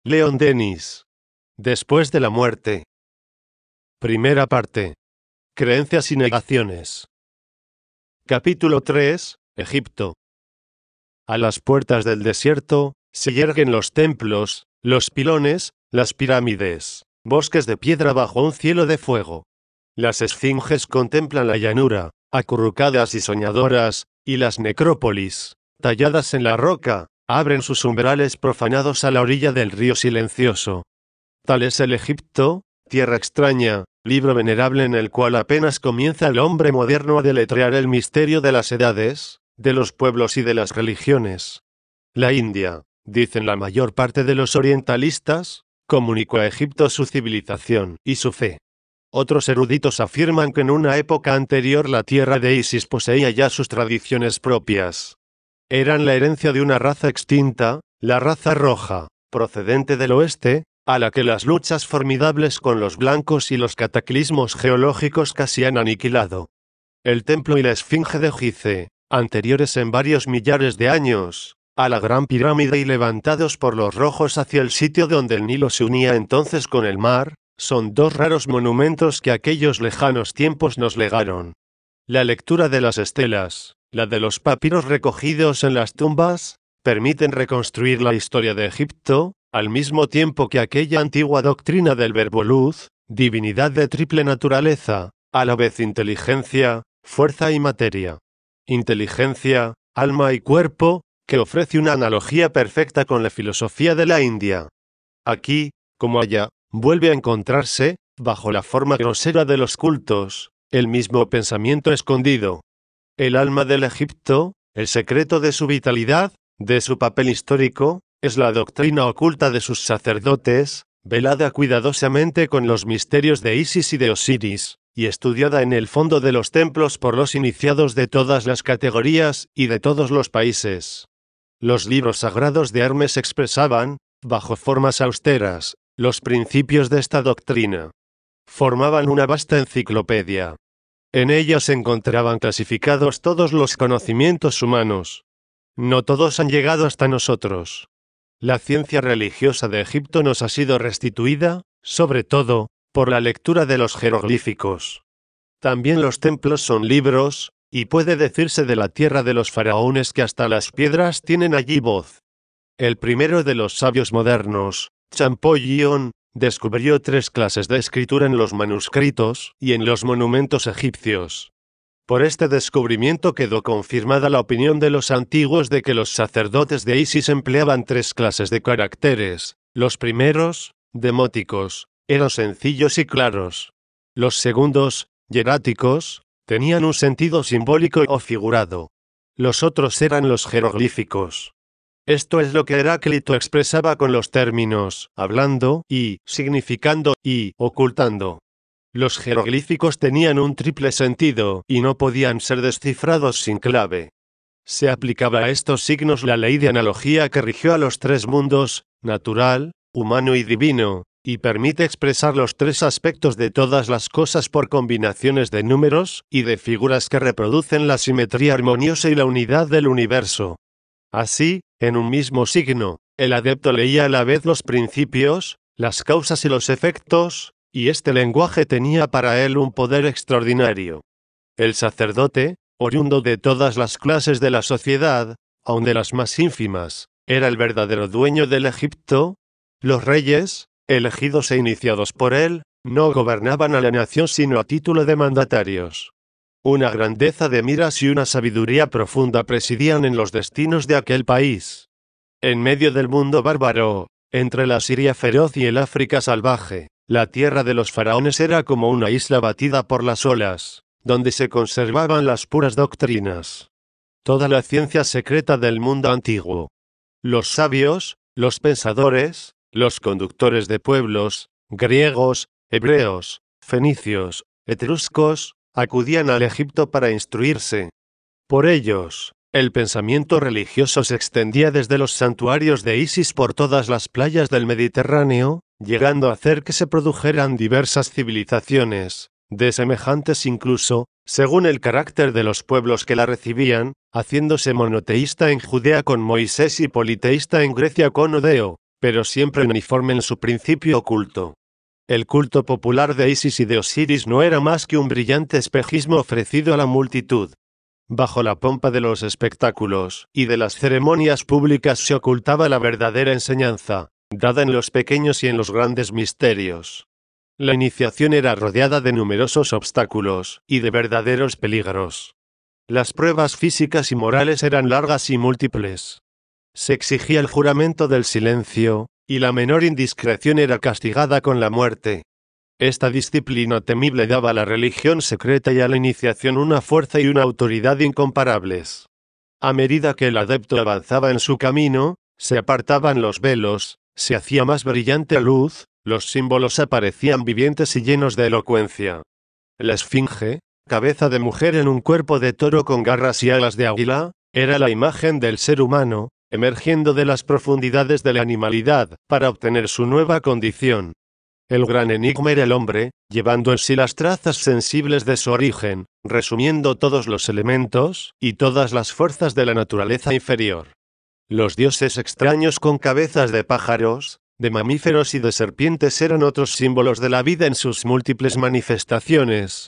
Leon Denis. Después de la muerte. Primera parte. Creencias y negaciones. Capítulo 3. Egipto. A las puertas del desierto, se yerguen los templos, los pilones, las pirámides, bosques de piedra bajo un cielo de fuego. Las esfinges contemplan la llanura, acurrucadas y soñadoras, y las necrópolis, talladas en la roca, abren sus umbrales profanados a la orilla del río silencioso. Tal es el Egipto, tierra extraña, libro venerable en el cual apenas comienza el hombre moderno a deletrear el misterio de las edades, de los pueblos y de las religiones. La India, dicen la mayor parte de los orientalistas, comunicó a Egipto su civilización y su fe. Otros eruditos afirman que en una época anterior la tierra de Isis poseía ya sus tradiciones propias. Eran la herencia de una raza extinta, la raza roja, procedente del oeste, a la que las luchas formidables con los blancos y los cataclismos geológicos casi han aniquilado. El templo y la esfinge de Gizeh, anteriores en varios millares de años, a la gran pirámide y levantados por los rojos hacia el sitio donde el Nilo se unía entonces con el mar, son dos raros monumentos que aquellos lejanos tiempos nos legaron. La lectura de las estelas, la de los papiros recogidos en las tumbas, permiten reconstruir la historia de Egipto, al mismo tiempo que aquella antigua doctrina del verbo luz, divinidad de triple naturaleza, a la vez inteligencia, fuerza y materia. Inteligencia, alma y cuerpo, que ofrece una analogía perfecta con la filosofía de la India. Aquí, como allá, vuelve a encontrarse, bajo la forma grosera de los cultos, el mismo pensamiento escondido. El alma del Egipto, el secreto de su vitalidad, de su papel histórico, es la doctrina oculta de sus sacerdotes, velada cuidadosamente con los misterios de Isis y de Osiris, y estudiada en el fondo de los templos por los iniciados de todas las categorías y de todos los países. Los libros sagrados de Hermes expresaban, bajo formas austeras, los principios de esta doctrina. Formaban una vasta enciclopedia. En ella se encontraban clasificados todos los conocimientos humanos. No todos han llegado hasta nosotros. La ciencia religiosa de Egipto nos ha sido restituida, sobre todo, por la lectura de los jeroglíficos. También los templos son libros, y puede decirse de la tierra de los faraones que hasta las piedras tienen allí voz. El primero de los sabios modernos, Champollion, descubrió 3 clases de escritura en los manuscritos y en los monumentos egipcios. Por este descubrimiento quedó confirmada la opinión de los antiguos de que los sacerdotes de Isis empleaban 3 clases de caracteres. Los primeros, demóticos, eran sencillos y claros. Los segundos, hieráticos, tenían un sentido simbólico o figurado. Los otros eran los jeroglíficos. Esto es lo que Heráclito expresaba con los términos hablando y significando y ocultando. Los jeroglíficos tenían un triple sentido y no podían ser descifrados sin clave. Se aplicaba a estos signos la ley de analogía que rigió a los 3 mundos, natural, humano y divino, y permite expresar los 3 aspectos de todas las cosas por combinaciones de números y de figuras que reproducen la simetría armoniosa y la unidad del universo. Así, en un mismo signo, el adepto leía a la vez los principios, las causas y los efectos, y este lenguaje tenía para él un poder extraordinario. El sacerdote, oriundo de todas las clases de la sociedad, aun de las más ínfimas, era el verdadero dueño del Egipto. Los reyes, elegidos e iniciados por él, no gobernaban a la nación sino a título de mandatarios. Una grandeza de miras y una sabiduría profunda presidían en los destinos de aquel país. En medio del mundo bárbaro, entre la Siria feroz y el África salvaje, la tierra de los faraones era como una isla batida por las olas, donde se conservaban las puras doctrinas. Toda la ciencia secreta del mundo antiguo. Los sabios, los pensadores, los conductores de pueblos, griegos, hebreos, fenicios, etruscos, acudían al Egipto para instruirse. Por ellos, el pensamiento religioso se extendía desde los santuarios de Isis por todas las playas del Mediterráneo, llegando a hacer que se produjeran diversas civilizaciones, de semejantes incluso, según el carácter de los pueblos que la recibían, haciéndose monoteísta en Judea con Moisés y politeísta en Grecia con Odeo, pero siempre uniforme en su principio oculto. El culto popular de Isis y de Osiris no era más que un brillante espejismo ofrecido a la multitud. Bajo la pompa de los espectáculos y de las ceremonias públicas se ocultaba la verdadera enseñanza, dada en los pequeños y en los grandes misterios. La iniciación era rodeada de numerosos obstáculos y de verdaderos peligros. Las pruebas físicas y morales eran largas y múltiples. Se exigía el juramento del silencio, y la menor indiscreción era castigada con la muerte. Esta disciplina temible daba a la religión secreta y a la iniciación una fuerza y una autoridad incomparables. A medida que el adepto avanzaba en su camino, se apartaban los velos, se hacía más brillante la luz, los símbolos aparecían vivientes y llenos de elocuencia. La esfinge, cabeza de mujer en un cuerpo de toro con garras y alas de águila, era la imagen del ser humano, emergiendo de las profundidades de la animalidad, para obtener su nueva condición. El gran enigma era el hombre, llevando en sí las trazas sensibles de su origen, resumiendo todos los elementos y todas las fuerzas de la naturaleza inferior. Los dioses extraños con cabezas de pájaros, de mamíferos y de serpientes eran otros símbolos de la vida en sus múltiples manifestaciones.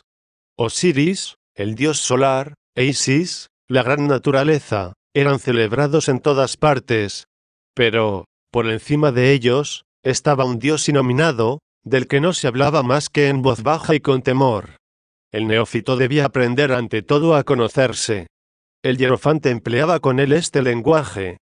Osiris, el dios solar, e Isis, la gran naturaleza, eran celebrados en todas partes. Pero, por encima de ellos, estaba un dios inominado, del que no se hablaba más que en voz baja y con temor. El neófito debía aprender ante todo a conocerse. El hierofante empleaba con él este lenguaje.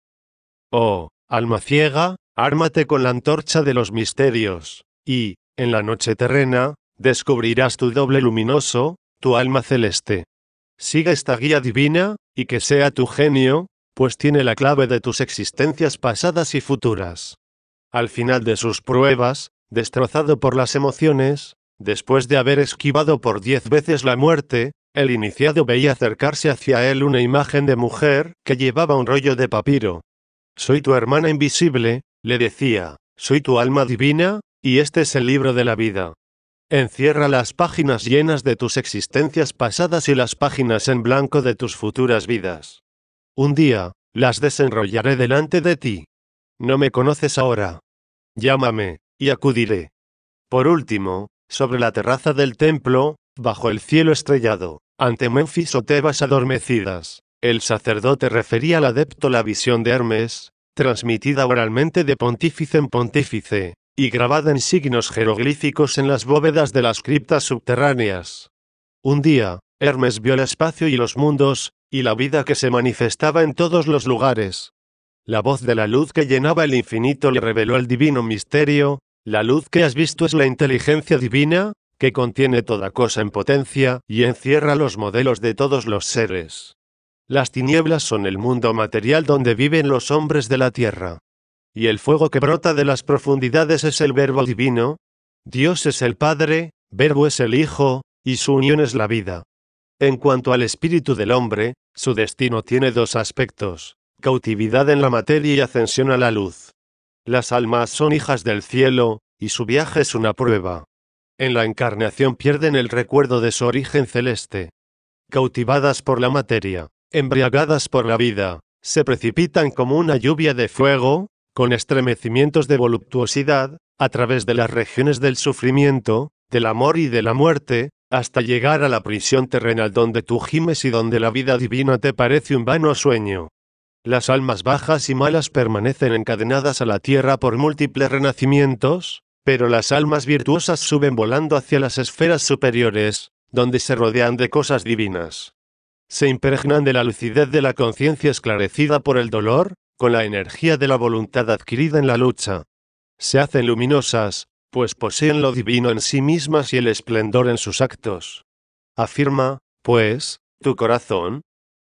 Oh, alma ciega, ármate con la antorcha de los misterios, y, en la noche terrena, descubrirás tu doble luminoso, tu alma celeste. Siga esta guía divina, y que sea tu genio, pues tiene la clave de tus existencias pasadas y futuras. Al final de sus pruebas, destrozado por las emociones, después de haber esquivado por 10 veces la muerte, el iniciado veía acercarse hacia él una imagen de mujer que llevaba un rollo de papiro. Soy tu hermana invisible, le decía, soy tu alma divina, y este es el libro de la vida. Encierra las páginas llenas de tus existencias pasadas y las páginas en blanco de tus futuras vidas. Un día, las desenrollaré delante de ti. No me conoces ahora. Llámame, y acudiré. Por último, sobre la terraza del templo, bajo el cielo estrellado, ante Menfis o Tebas adormecidas, el sacerdote refería al adepto la visión de Hermes, transmitida oralmente de pontífice en pontífice, y grabada en signos jeroglíficos en las bóvedas de las criptas subterráneas. Un día, Hermes vio el espacio y los mundos, y la vida que se manifestaba en todos los lugares. La voz de la luz que llenaba el infinito le reveló el divino misterio. La luz que has visto es la inteligencia divina, que contiene toda cosa en potencia y encierra los modelos de todos los seres. Las tinieblas son el mundo material donde viven los hombres de la tierra. Y el fuego que brota de las profundidades es el Verbo divino. Dios es el Padre, Verbo es el Hijo, y su unión es la vida. En cuanto al espíritu del hombre, su destino tiene dos aspectos: cautividad en la materia y ascensión a la luz. Las almas son hijas del cielo, y su viaje es una prueba. En la encarnación pierden el recuerdo de su origen celeste. Cautivadas por la materia, embriagadas por la vida, se precipitan como una lluvia de fuego, con estremecimientos de voluptuosidad, a través de las regiones del sufrimiento, del amor y de la muerte, hasta llegar a la prisión terrenal donde tú gimes y donde la vida divina te parece un vano sueño. Las almas bajas y malas permanecen encadenadas a la tierra por múltiples renacimientos, pero las almas virtuosas suben volando hacia las esferas superiores, donde se rodean de cosas divinas. Se impregnan de la lucidez de la conciencia esclarecida por el dolor, con la energía de la voluntad adquirida en la lucha. Se hacen luminosas, pues poseen lo divino en sí mismas y el esplendor en sus actos. Afirma, pues, tu corazón,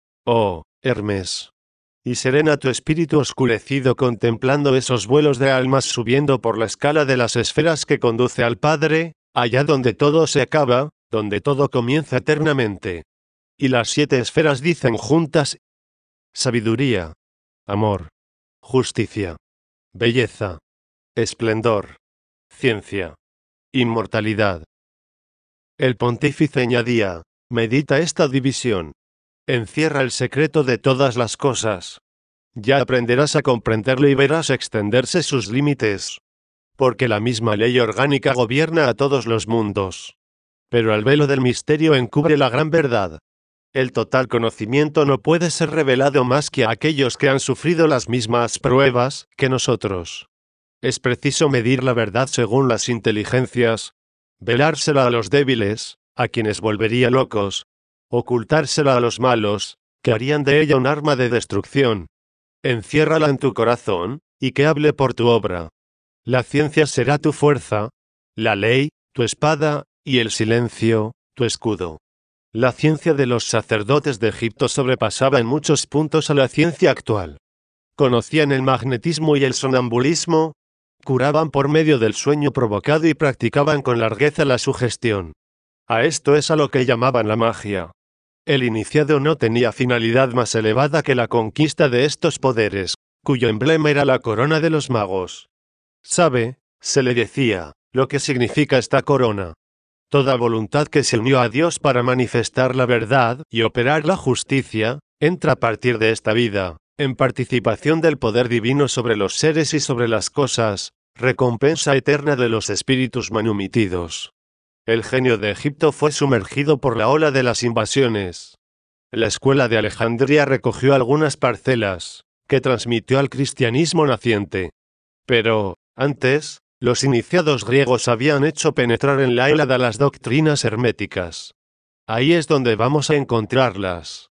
oh, Hermes. Y serena tu espíritu oscurecido contemplando esos vuelos de almas subiendo por la escala de las esferas que conduce al Padre, allá donde todo se acaba, donde todo comienza eternamente. Y las 7 esferas dicen juntas: sabiduría, amor, justicia, belleza, esplendor, ciencia, inmortalidad. El pontífice añadía: medita esta división. Encierra el secreto de todas las cosas. Ya aprenderás a comprenderlo y verás extenderse sus límites. Porque la misma ley orgánica gobierna a todos los mundos. Pero el velo del misterio encubre la gran verdad. El total conocimiento no puede ser revelado más que a aquellos que han sufrido las mismas pruebas que nosotros. Es preciso medir la verdad según las inteligencias, velársela a los débiles, a quienes volvería locos, ocultársela a los malos, que harían de ella un arma de destrucción. Enciérrala en tu corazón, y que hable por tu obra. La ciencia será tu fuerza, la ley, tu espada, y el silencio, tu escudo. La ciencia de los sacerdotes de Egipto sobrepasaba en muchos puntos a la ciencia actual. Conocían el magnetismo y el sonambulismo, curaban por medio del sueño provocado y practicaban con largueza la sugestión. A esto es a lo que llamaban la magia. El iniciado no tenía finalidad más elevada que la conquista de estos poderes, cuyo emblema era la corona de los magos. ¿Sabe?, se le decía, lo que significa esta corona. Toda voluntad que se unió a Dios para manifestar la verdad y operar la justicia, entra a partir de esta vida, en participación del poder divino sobre los seres y sobre las cosas, recompensa eterna de los espíritus manumitidos. El genio de Egipto fue sumergido por la ola de las invasiones. La escuela de Alejandría recogió algunas parcelas, que transmitió al cristianismo naciente. Pero, antes, los iniciados griegos habían hecho penetrar en la Hélada las doctrinas herméticas. Ahí es donde vamos a encontrarlas.